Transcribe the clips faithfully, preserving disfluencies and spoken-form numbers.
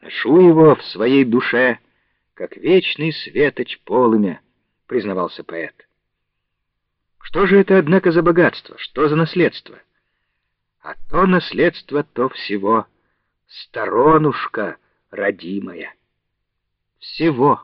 Ношу его в своей душе, как вечный светоч полымя, признавался поэт. Что же это, однако, за богатство? Что за наследство? А то наследство, то всего сторонушка родимая. Всего.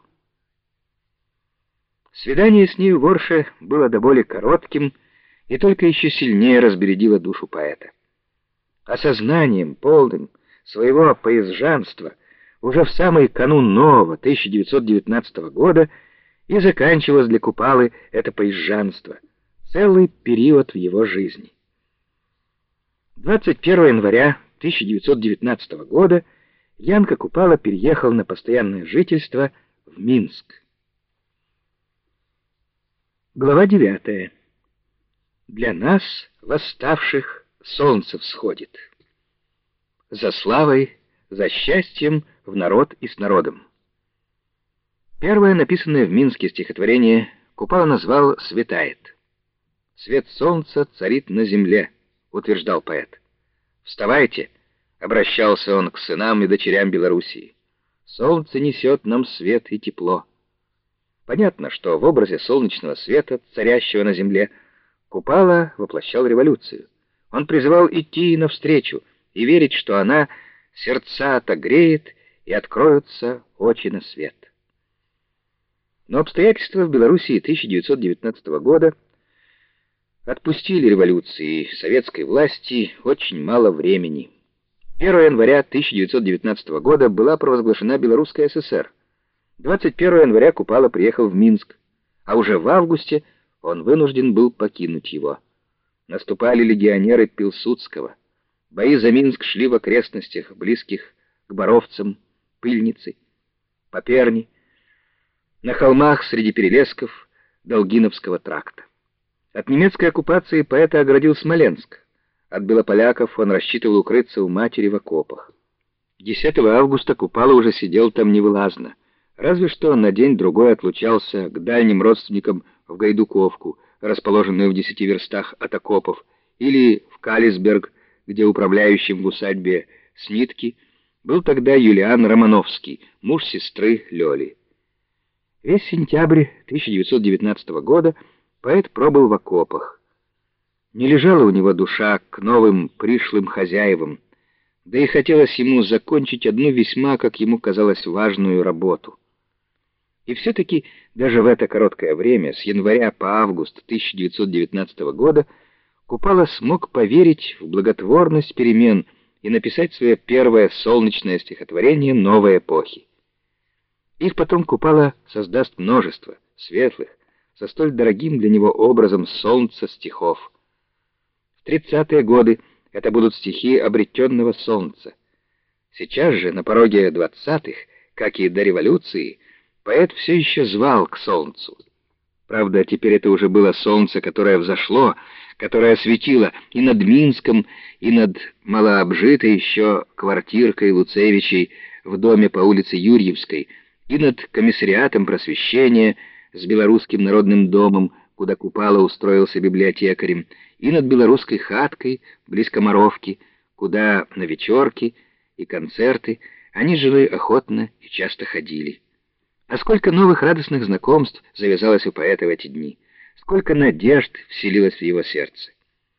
Свидание с нею в Орше было до боли коротким и только еще сильнее разбередило душу поэта. Осознанием полным своего поезжанства уже в самый канун нового тысяча девятьсот девятнадцатого года и заканчивалось для Купалы это поезжанство, целый период в его жизни. двадцать первого января тысяча девятьсот девятнадцатого года Янка Купала переехал на постоянное жительство в Минск. Глава девятая. Для нас, восставших, солнце всходит. За славой, за счастьем в народ и с народом. Первое написанное в Минске стихотворение Купала назвал «Светает». «Свет солнца царит на земле», — утверждал поэт. «Вставайте», — обращался он к сынам и дочерям Белоруссии. «Солнце несет нам свет и тепло». Понятно, что в образе солнечного света, царящего на земле, Купала воплощал революцию. Он призывал идти навстречу и верить, что она сердца отогреет и откроются очи на свет. Но обстоятельства в Белоруссии тысяча девятьсот девятнадцатого года отпустили революции и советской власти очень мало времени. первого января тысяча девятьсот девятнадцатого года была провозглашена Белорусская ССР. двадцать первого января Купала приехал в Минск, а уже в августе он вынужден был покинуть его. Наступали легионеры Пилсудского. Бои за Минск шли в окрестностях, близких к Боровцам, Пыльнице, Поперни, на холмах среди перелесков Долгиновского тракта. От немецкой оккупации поэта оградил Смоленск. От белополяков он рассчитывал укрыться у матери в окопах. десятого августа Купала уже сидел там невылазно. Разве что на день-другой отлучался к дальним родственникам в Гайдуковку, расположенную в десяти верстах от окопов, или в Калисберг, где управляющим в усадьбе Снитки был тогда Юлиан Романовский, муж сестры Лёли. Весь сентябрь тысяча девятьсот девятнадцатого года поэт пробыл в окопах. Не лежала у него душа к новым пришлым хозяевам, да и хотелось ему закончить одну весьма, как ему казалось, важную работу. И все-таки даже в это короткое время, с января по август тысяча девятьсот девятнадцатого года, Купала смог поверить в благотворность перемен и написать свое первое солнечное стихотворение новой эпохи. Их потом Купала создаст множество, светлых, со столь дорогим для него образом солнца стихов. В тридцатые годы это будут стихи обретенного солнца. Сейчас же, на пороге двадцатых, как и до революции, поэт все еще звал к солнцу. Правда, теперь это уже было солнце, которое взошло, которое светило и над Минском, и над малообжитой еще квартиркой Луцевичей в доме по улице Юрьевской, и над комиссариатом просвещения с Белорусским народным домом, куда Купала устроился библиотекарем, и над белорусской хаткой близ Комаровки, куда на вечерки и концерты они жили охотно и часто ходили. А сколько новых радостных знакомств завязалось у поэта в эти дни, сколько надежд вселилось в его сердце.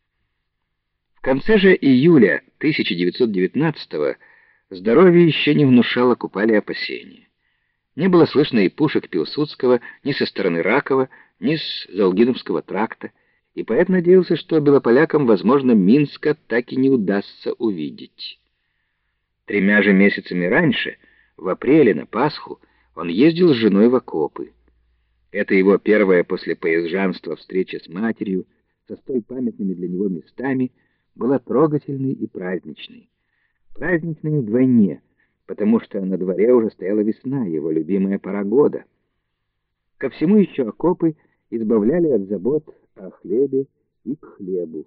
В конце же июля тысяча девятьсот девятнадцатого здоровье еще не внушало Купале опасения. Не было слышно и пушек Пилсудского ни со стороны Ракова, ни с Долгиновского тракта, и поэт надеялся, что белополякам, возможно, Минска так и не удастся увидеть. Тремя же месяцами раньше, в апреле на Пасху, он ездил с женой в окопы. Это его первая после поезжанства встреча с матерью, со столь памятными для него местами, была трогательной и праздничной. Праздничной вдвойне, потому что на дворе уже стояла весна, его любимая пора года. Ко всему еще окопы избавляли от забот о хлебе и к хлебу.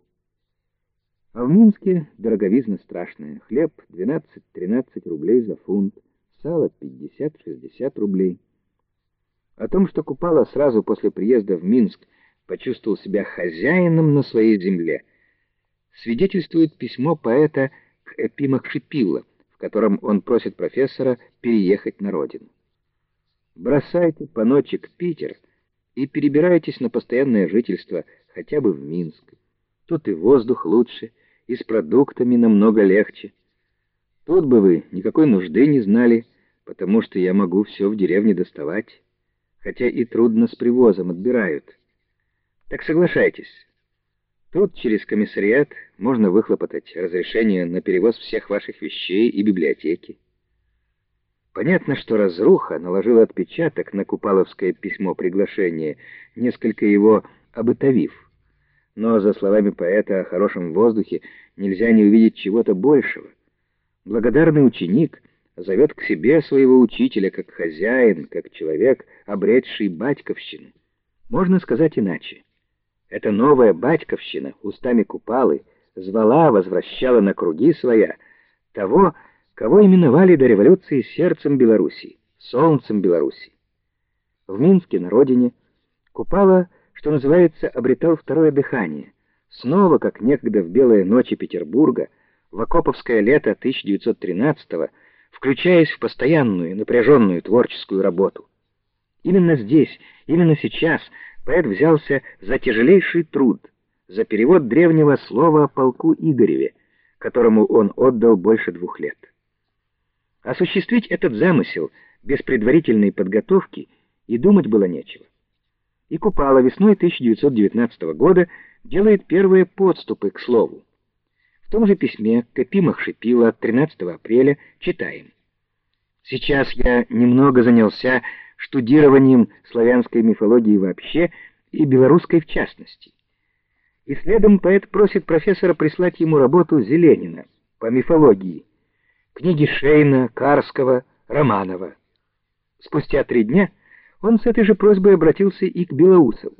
А в Минске дороговизна страшная. Хлеб двенадцать-тринадцать рублей за фунт, сало пятьдесят-шестьдесят рублей. О том, что Купала сразу после приезда в Минск почувствовал себя хозяином на своей земле, свидетельствует письмо поэта к Эпимах Шипилла, в котором он просит профессора переехать на родину. Бросайте, паночек, Питер и перебирайтесь на постоянное жительство хотя бы в Минск. Тут и воздух лучше, и с продуктами намного легче. Тут бы вы никакой нужды не знали, потому что я могу все в деревне доставать, хотя и трудно с привозом отбирают. Так соглашайтесь. Тут через комиссариат можно выхлопотать разрешение на перевоз всех ваших вещей и библиотеки. Понятно, что разруха наложила отпечаток на купаловское письмо приглашения, несколько его обытовив. Но за словами поэта о хорошем воздухе нельзя не увидеть чего-то большего. Благодарный ученик зовет к себе своего учителя как хозяин, как человек, обретший батьковщину. Можно сказать иначе. Эта новая батьковщина устами Купалы звала, возвращала на круги своя того, кого именовали до революции сердцем Белоруссии, солнцем Белоруссии. В Минске, на родине, Купала, что называется, обретал второе дыхание. Снова, как некогда в белые ночи Петербурга, в окоповское лето тысяча девятьсот тринадцатого, включаясь в постоянную, напряженную творческую работу. Именно здесь, именно сейчас поэт взялся за тяжелейший труд, за перевод древнего слова о полку Игореве, которому он отдал больше двух лет. Осуществить этот замысел без предварительной подготовки и думать было нечего. И Купала весной тысяча девятьсот девятнадцатого года делает первые подступы к слову. В том же письме к Эпимах Шипила от тринадцатого апреля читаем: «Сейчас я немного занялся штудированием славянской мифологии вообще и белорусской в частности. И следом поэт просит профессора прислать ему работу Зеленина по мифологии, книги Шейна, Карского, Романова. Спустя три дня он с этой же просьбой обратился и к Белоусову.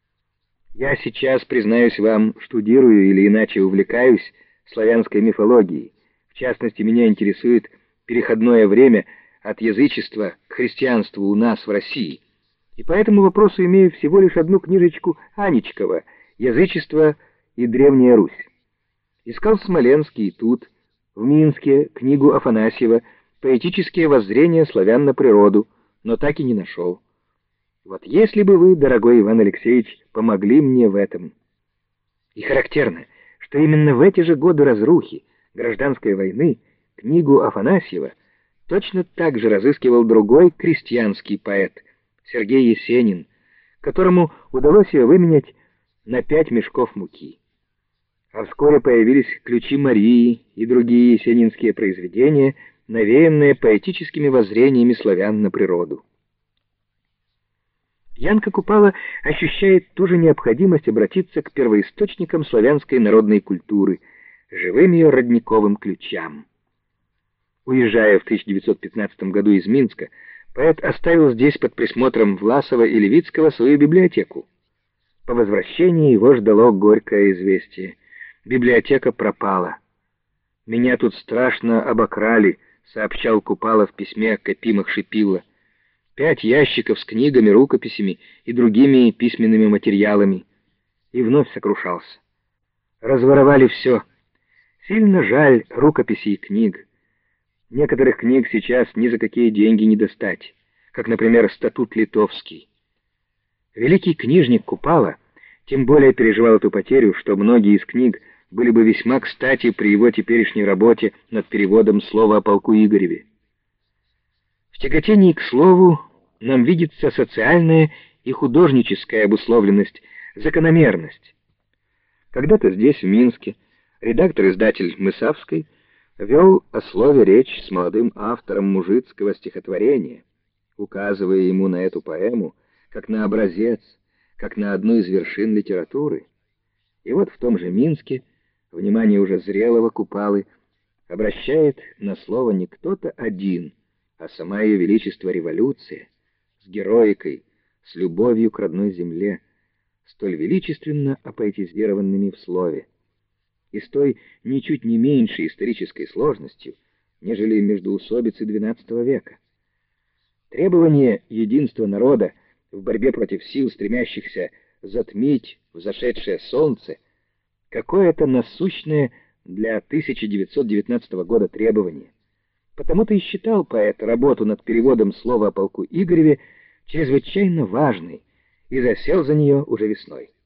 Я сейчас, признаюсь вам, штудирую или иначе увлекаюсь славянской мифологией. В частности, меня интересует переходное время от язычества к христианству у нас в России. И по этому вопросу имею всего лишь одну книжечку Аничкова «Язычество и Древняя Русь». Искал в Смоленске и тут, в Минске, книгу Афанасьева «Поэтические воззрения славян на природу», но так и не нашел. Вот если бы вы, дорогой Иван Алексеевич, помогли мне в этом. И характерно, что именно в эти же годы разрухи, гражданской войны, книгу Афанасьева точно так же разыскивал другой крестьянский поэт, Сергей Есенин, которому удалось ее выменять на пять мешков муки. А вскоре появились «Ключи Марии» и другие есенинские произведения, навеянные поэтическими воззрениями славян на природу. Янка Купала ощущает ту же необходимость обратиться к первоисточникам славянской народной культуры, живым ее родниковым ключам. Уезжая в тысяча девятьсот пятнадцатом году из Минска, поэт оставил здесь под присмотром Власова и Левицкого свою библиотеку. По возвращении его ждало горькое известие. Библиотека пропала. «Меня тут страшно обокрали», — сообщал Купала в письме к Эпимах Шипила. «Пять ящиков с книгами, рукописями и другими письменными материалами». И вновь сокрушался. «Разворовали все. Сильно жаль рукописей и книг. Некоторых книг сейчас ни за какие деньги не достать, как, например, «Статут Литовский». Великий книжник Купала тем более переживал эту потерю, что многие из книг были бы весьма кстати при его теперешней работе над переводом слова о полку Игореве. В тяготении к слову нам видится социальная и художническая обусловленность, закономерность. Когда-то здесь, в Минске, редактор-издатель Мысавской вел о слове речь с молодым автором мужицкого стихотворения, указывая ему на эту поэму как на образец, как на одну из вершин литературы. И вот в том же Минске внимание уже зрелого Купалы обращает на слово не кто-то один, а сама ее величество революция, с героикой, с любовью к родной земле, столь величественно опоэтизированными в слове, и с той ничуть не меньшей исторической сложностью, нежели междоусобицы двенадцатого века. Требование единства народа в борьбе против сил, стремящихся затмить взошедшее солнце, какое-то насущное для тысяча девятьсот девятнадцатого года требование. Потому-то и считал поэт работу над переводом слова о полку Игореве чрезвычайно важной и засел за нее уже весной.